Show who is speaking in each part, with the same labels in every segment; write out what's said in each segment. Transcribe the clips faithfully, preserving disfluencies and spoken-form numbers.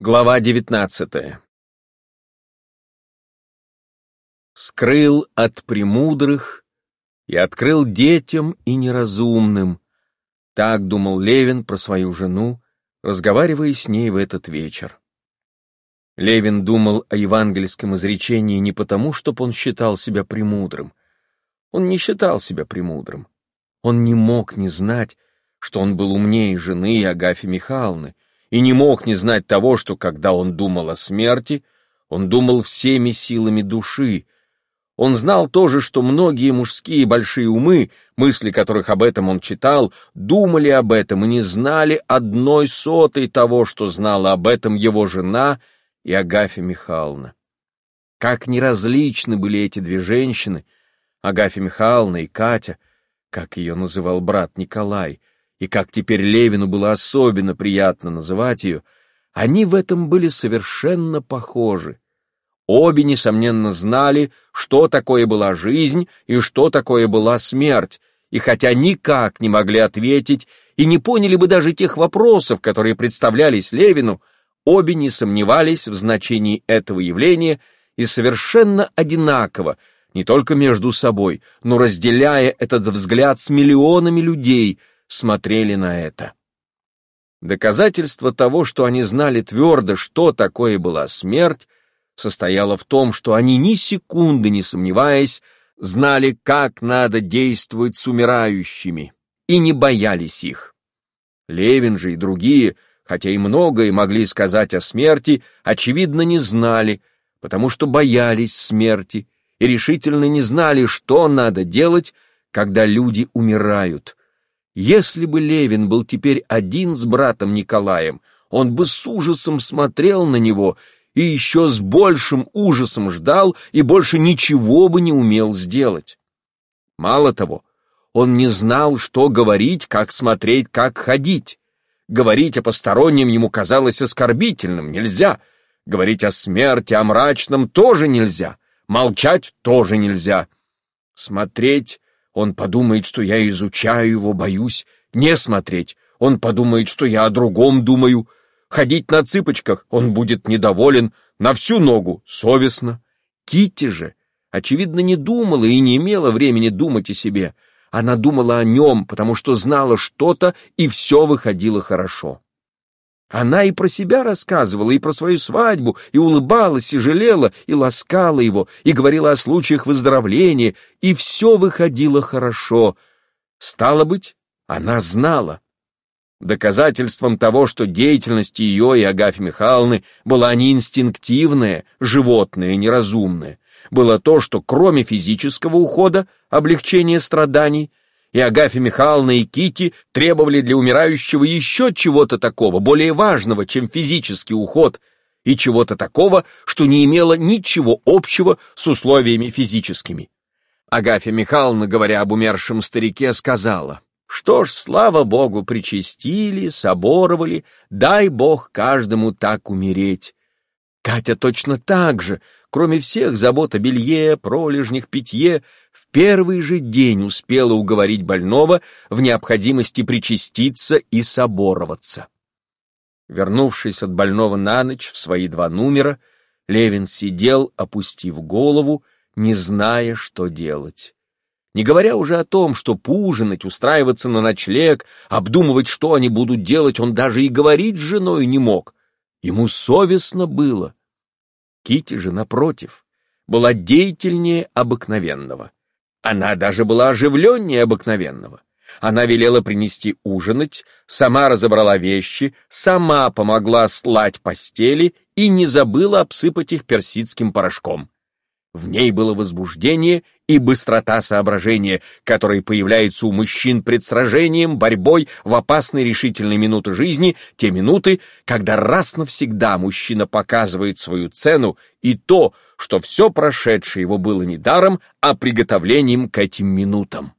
Speaker 1: Глава девятнадцатая. «Скрыл от премудрых и открыл детям и неразумным», — так думал Левин про свою жену, разговаривая с ней в этот вечер. Левин думал о евангельском изречении не потому, чтобы он считал себя премудрым. Он не считал себя премудрым. Он не мог не знать, что он был умнее жены Агафьи Михайловны, и не мог не знать того, что, когда он думал о смерти, он думал всеми силами души. Он знал тоже, что многие мужские большие умы, мысли которых об этом он читал, думали об этом и не знали одной сотой того, что знала об этом его жена и Агафья Михайловна. Как неразличны были эти две женщины, Агафья Михайловна и Катя, как ее называл брат Николай, и как теперь Левину было особенно приятно называть ее, они в этом были совершенно похожи. Обе, несомненно, знали, что такое была жизнь и что такое была смерть, и хотя никак не могли ответить и не поняли бы даже тех вопросов, которые представлялись Левину, обе не сомневались в значении этого явления и совершенно одинаково, не только между собой, но разделяя этот взгляд с миллионами людей, смотрели на это. Доказательство того, что они знали твердо, что такое была смерть, состояло в том, что они ни секунды не сомневаясь, знали, как надо действовать с умирающими, и не боялись их. Левин же и другие, хотя и многое могли сказать о смерти, очевидно, не знали, потому что боялись смерти и решительно не знали, что надо делать, когда люди умирают. Если бы Левин был теперь один с братом Николаем, он бы с ужасом смотрел на него и еще с большим ужасом ждал и больше ничего бы не умел сделать. Мало того, он не знал, что говорить, как смотреть, как ходить. Говорить о постороннем ему казалось оскорбительным, нельзя. Говорить о смерти, о мрачном тоже нельзя. Молчать тоже нельзя. Смотреть, он подумает, что я изучаю его, боюсь. Не смотреть, он подумает, что я о другом думаю. Ходить на цыпочках, он будет недоволен, на всю ногу совестно. Китти же, очевидно, не думала и не имела времени думать о себе. Она думала о нем, потому что знала что-то, и все выходило хорошо. Она и про себя рассказывала, и про свою свадьбу, и улыбалась, и жалела, и ласкала его, и говорила о случаях выздоровления, и все выходило хорошо. Стало быть, она знала. Доказательством того, что деятельность ее и Агафьи Михайловны была не инстинктивная, животная, неразумная, было то, что кроме физического ухода, облегчения страданий, и Агафья Михайловна и Китти требовали для умирающего еще чего-то такого, более важного, чем физический уход, и чего-то такого, что не имело ничего общего с условиями физическими. Агафья Михайловна, говоря об умершем старике, сказала: «Что ж, слава Богу, причастили, соборовали, дай Бог каждому так умереть». Катя точно так же, кроме всех забот о белье, пролежнях, питье, в первый же день успела уговорить больного в необходимости причаститься и собороваться. Вернувшись от больного на ночь в свои два номера, Левин сидел, опустив голову, не зная, что делать. Не говоря уже о том, что поужинать, устраиваться на ночлег, обдумывать, что они будут делать, он даже и говорить с женой не мог. Ему совестно было. Китти же, напротив, была деятельнее обыкновенного. Она даже была оживленнее обыкновенного. Она велела принести ужинать, сама разобрала вещи, сама помогла стлать постели и не забыла обсыпать их персидским порошком. В ней было возбуждение и быстрота соображения, которые появляются у мужчин пред сражением, борьбой в опасные решительные минуты жизни, те минуты, когда раз навсегда мужчина показывает свою цену и то, что все прошедшее его было не даром, а приготовлением к этим минутам.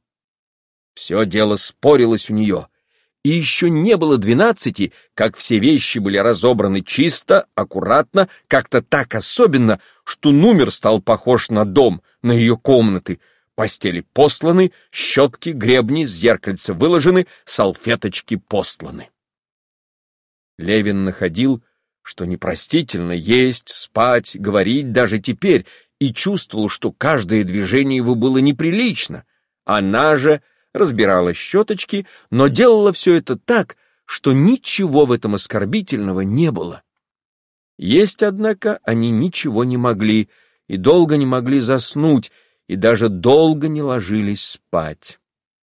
Speaker 1: Все дело спорилось у нее. И еще не было двенадцати, как все вещи были разобраны чисто, аккуратно, как-то так особенно, что номер стал похож на дом, на ее комнаты. Постели посланы, щетки, гребни, зеркальца выложены, салфеточки посланы. Левин находил, что непростительно есть, спать, говорить даже теперь, и чувствовал, что каждое движение его было неприлично. Она же разбирала щеточки, но делала все это так, что ничего в этом оскорбительного не было. Есть, однако, они ничего не могли, и долго не могли заснуть, и даже долго не ложились спать.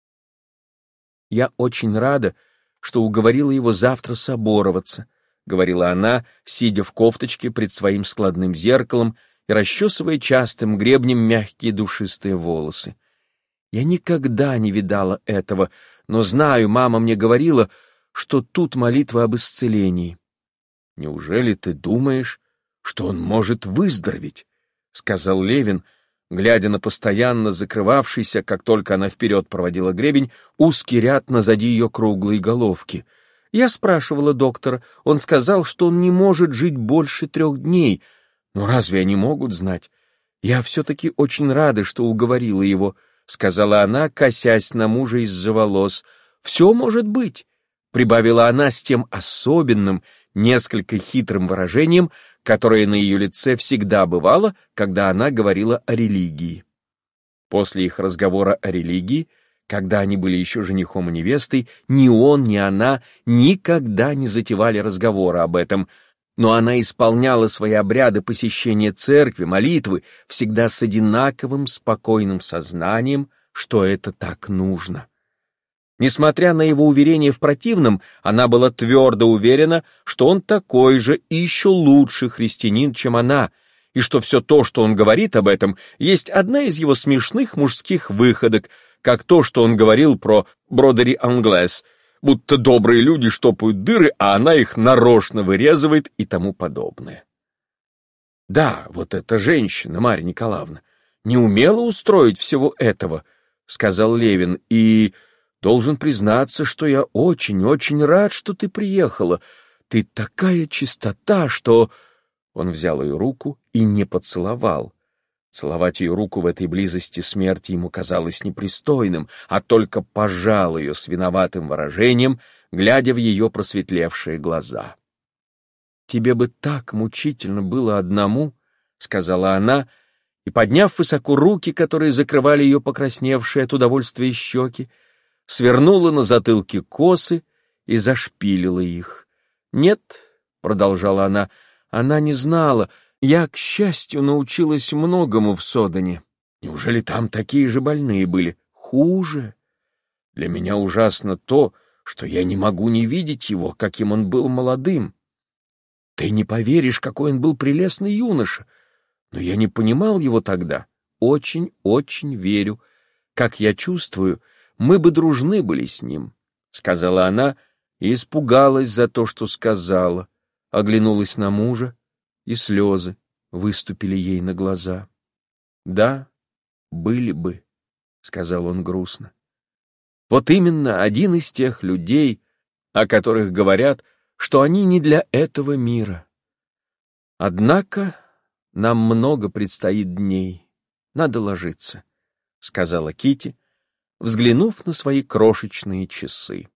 Speaker 1: «Я очень рада, что уговорила его завтра собороваться», — говорила она, сидя в кофточке пред своим складным зеркалом и расчесывая частым гребнем мягкие душистые волосы. «Я никогда не видала этого, но знаю, мама мне говорила, что тут молитва об исцелении». «Неужели ты думаешь, что он может выздороветь?» — сказал Левин, глядя на постоянно закрывавшийся, как только она вперед проводила гребень, узкий ряд назади ее круглой головки. «Я спрашивала доктора, он сказал, что он не может жить больше трех дней. Но разве они могут знать? Я все-таки очень рада, что уговорила его», — сказала она, косясь на мужа из-за волос. «Все может быть», — прибавила она с тем особенным, несколько хитрым выражением, которое на ее лице всегда бывало, когда она говорила о религии. После их разговора о религии, когда они были еще женихом и невестой, ни он, ни она никогда не затевали разговора об этом, но она исполняла свои обряды посещения церкви, молитвы, всегда с одинаковым спокойным сознанием, что это так нужно. Несмотря на его уверение в противном, она была твердо уверена, что он такой же и еще лучше христианин, чем она, и что все то, что он говорит об этом, есть одна из его смешных мужских выходок, как то, что он говорил про бродери англес, будто добрые люди штопают дыры, а она их нарочно вырезывает и тому подобное. «Да, вот эта женщина, Марья Николаевна, не умела устроить всего этого», — сказал Левин, — «и... должен признаться, что я очень-очень рад, что ты приехала. Ты такая чистота, что...» Он взял ее руку и не поцеловал. Целовать ее руку в этой близости смерти ему казалось непристойным, а только пожал ее с виноватым выражением, глядя в ее просветлевшие глаза. «Тебе бы так мучительно было одному», — сказала она, и, подняв высоко руки, которые закрывали ее покрасневшие от удовольствия щеки, свернула на затылке косы и зашпилила их. «Нет», — продолжала она, — «она не знала. Я, к счастью, научилась многому в Содене. Неужели там такие же больные были? Хуже. Для меня ужасно то, что я не могу не видеть его, каким он был молодым. Ты не поверишь, какой он был прелестный юноша. Но я не понимал его тогда. Очень-очень верю. Как я чувствую, мы бы дружны были с ним», — сказала она и испугалась за то, что сказала, оглянулась на мужа, и слезы выступили ей на глаза. «Да, были бы», — сказал он грустно. «Вот именно один из тех людей, о которых говорят, что они не для этого мира. Однако нам много предстоит дней, надо ложиться», — сказала Кити, взглянув на свои крошечные часы.